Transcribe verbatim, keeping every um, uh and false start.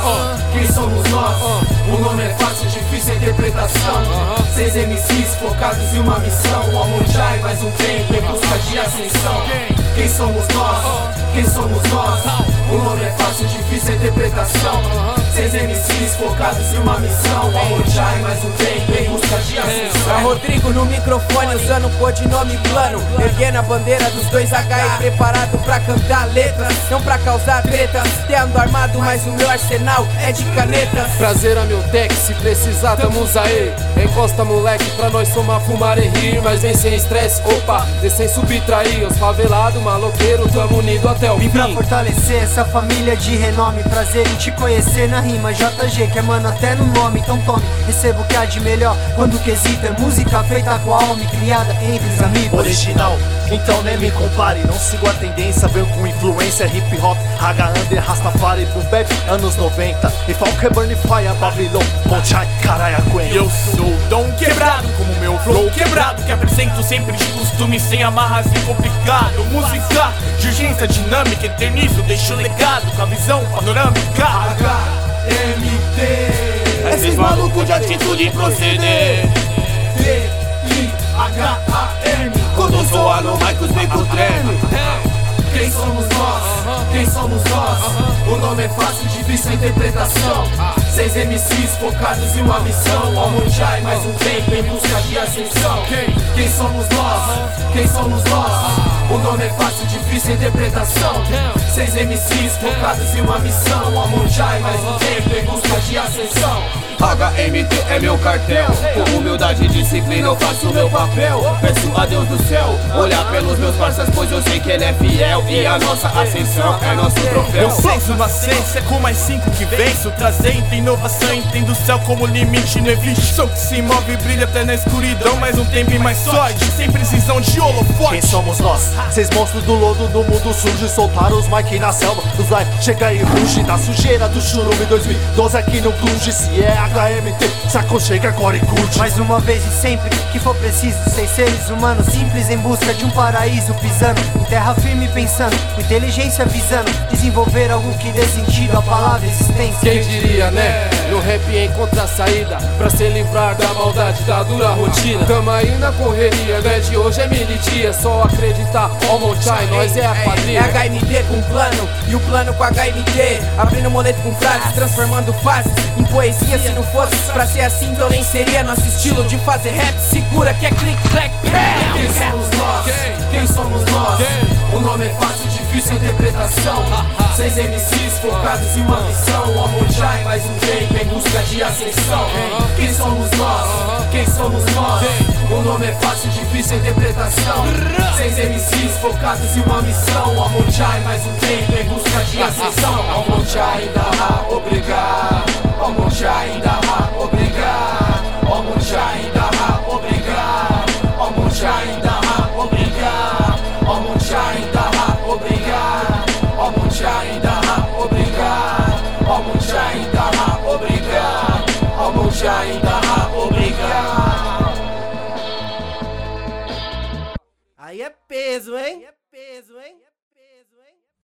Quem somos nós? O nome é fácil, difícil a interpretação. Seis M Cs focados em uma missão. O Almonjai mais um tempo em busca de ascensão. Quem somos nós? Quem somos nós? O nome é fácil, difícil a interpretação. Seis M Cs focados em uma missão. O Almonjai mais um tempo em busca de ascensão. É Rodrigo no microfone usando o codinome plano, erguendo a bandeira dos dois H E, preparado pra cantar letras, não pra causar tretas. Tendo armado, mas o meu arsenal é de canetas. Prazer a meu tech, se precisar tamos aí. Encosta moleque pra nós somar, fumar e rir. Mas vem sem estresse, opa, vem sem subtrair. Os favelados, maloqueiro, tamo unido até o fim. Vim pra fortalecer essa família de renome. Prazer em te conhecer na rima. J G que é mano até no nome. Então tome, recebo o que há de melhor. Quando o quesito é música feita com a alma e criada entre os amigos. Original, então nem me compare. Não sigo a tendência, venho com influência hip hop, Haga Under, Rastafari, Boom Bap, anos noventa. E Falque Burn Fire, Babylon, Monchai, Caralho, E eu sou Dom Quebrado, como meu flow quebrado, que apresento sempre de costume, sem amarras e complicado. Música de urgência dinâmica, eternizo, deixo legado, com a visão panorâmica. H M T, Esses malucos de atitude e proceder. D I H A M. Quando soa no mic os becos tremem. Quem somos nós? Quem somos nós? O nome é fácil, difícil a interpretação. Seis M Cs focados em uma missão. Almonjai mais um tempo em busca de ascensão. Quem somos nós? Quem somos nós? O nome é fácil, difícil a interpretação. Seis M Cs focados em uma missão. Almonjai mais um tempo em busca de ascensão. H M T é meu cartel, com humildade e disciplina eu faço meu papel. Peço a Deus do céu, olhar pelos meus parceiros, pois eu sei que ele é fiel. E a nossa ascensão é nosso troféu. Eu senso uma ciência com mais cinco que venço, trazendo inovação, entendo o céu como limite, não existe. Sou que se move e brilha até na escuridão, mais um tempo e mais sorte, sem precisão de holofote. Quem somos nós? Seis monstros do lodo do mundo surge, soltaram os mic na selva. Os live chega e ruge da sujeira do churume. Dois mil e doze aqui no Cluj, se é H M T, se aconchega agora e curte. Mais uma vez e sempre que for preciso, seis seres humanos simples em busca de um paraíso, pisando em terra firme pensando, com inteligência visando desenvolver algo que dê sentido à palavra existência. Quem diria, né? No rap encontra a saída pra se livrar da maldade da dura rotina. Tamo aí na correria, né? De hoje é milidia, só acreditar. Almonjai, nós é a É quadrilha. H M T com plano e o plano com H M T, abrindo moleto com frases, transformando fases em poesia. Se não fosse pra ser assim, então nem seria nosso estilo de fazer rap. Segura que é click, clack, pam. Quem somos nós? Quem somos nós? O nome é fácil, difícil a interpretação. Seis M Cs focados em uma missão. Almonjai mais um tempo em busca de ascensão. Quem somos nós? Quem somos nós? O nome é fácil, difícil a interpretação. Seis M Cs focados em uma missão. Almonjai mais um tempo em busca de ascensão. Almonjai ainda obrigado. Almonjai ainda obrigado. Almonjai ainda obrigado. Almonjai ainda obrigado. Almonjai ainda obrigado. Almonjai ainda obrigado. Almonjai ainda obrigado. Almonjai ainda obrigado. Aí é peso, hein?